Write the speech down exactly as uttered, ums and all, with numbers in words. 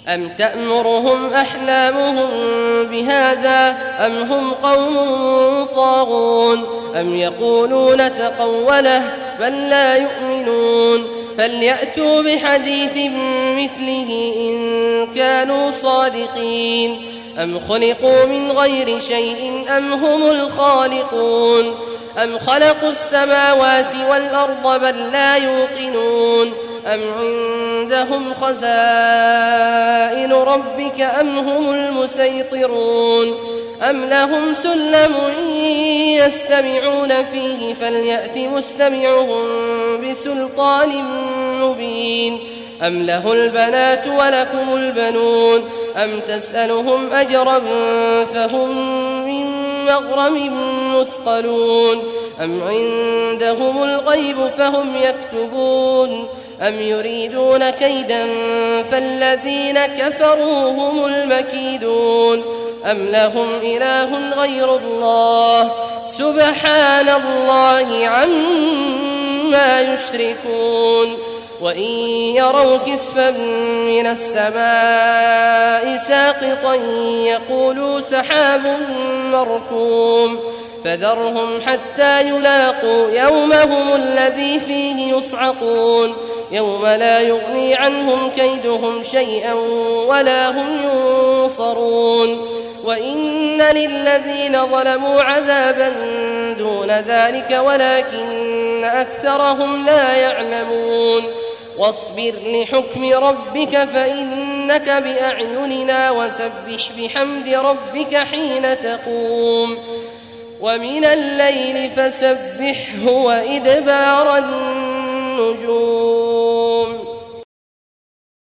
أم تأمرهم أحلامهم بهذا أم هم قوم طاغون أم يقولون تقوله بل لا يؤمنون فليأتوا بحديث مثله إن كانوا صادقين أم خلقوا من غير شيء أم هم الخالقون أم خلقوا السماوات والأرض بل لا يوقنون أم عندهم خزائن ربك أم هم المسيطرون أم لهم سلم يستمعون فيه فليأت مستمعهم بسلطان مبين أم له البنات ولكم البنون أم تسألهم أجرا فهم من مغرم مثقلون أم عندهم الغيب فهم يكتبون أم يريدون كيدا فالذين كفروا هم المكيدون أم لهم إله غير الله سبحان الله عما يشركون وإن يروا كسفا من السماء ساقطا يقولوا سحاب مركوم فذرهم حتى يلاقوا يومهم الذي فيه يصعقون يوم لا يغني عنهم كيدهم شيئا ولا هم ينصرون وإن للذين ظلموا عذابا دون ذلك ولكن أكثرهم لا يعلمون واصبر لحكم ربك فإنك بأعيننا وسبح بحمد ربك حين تقوم ومن الليل فسبحه وإدبار النجوم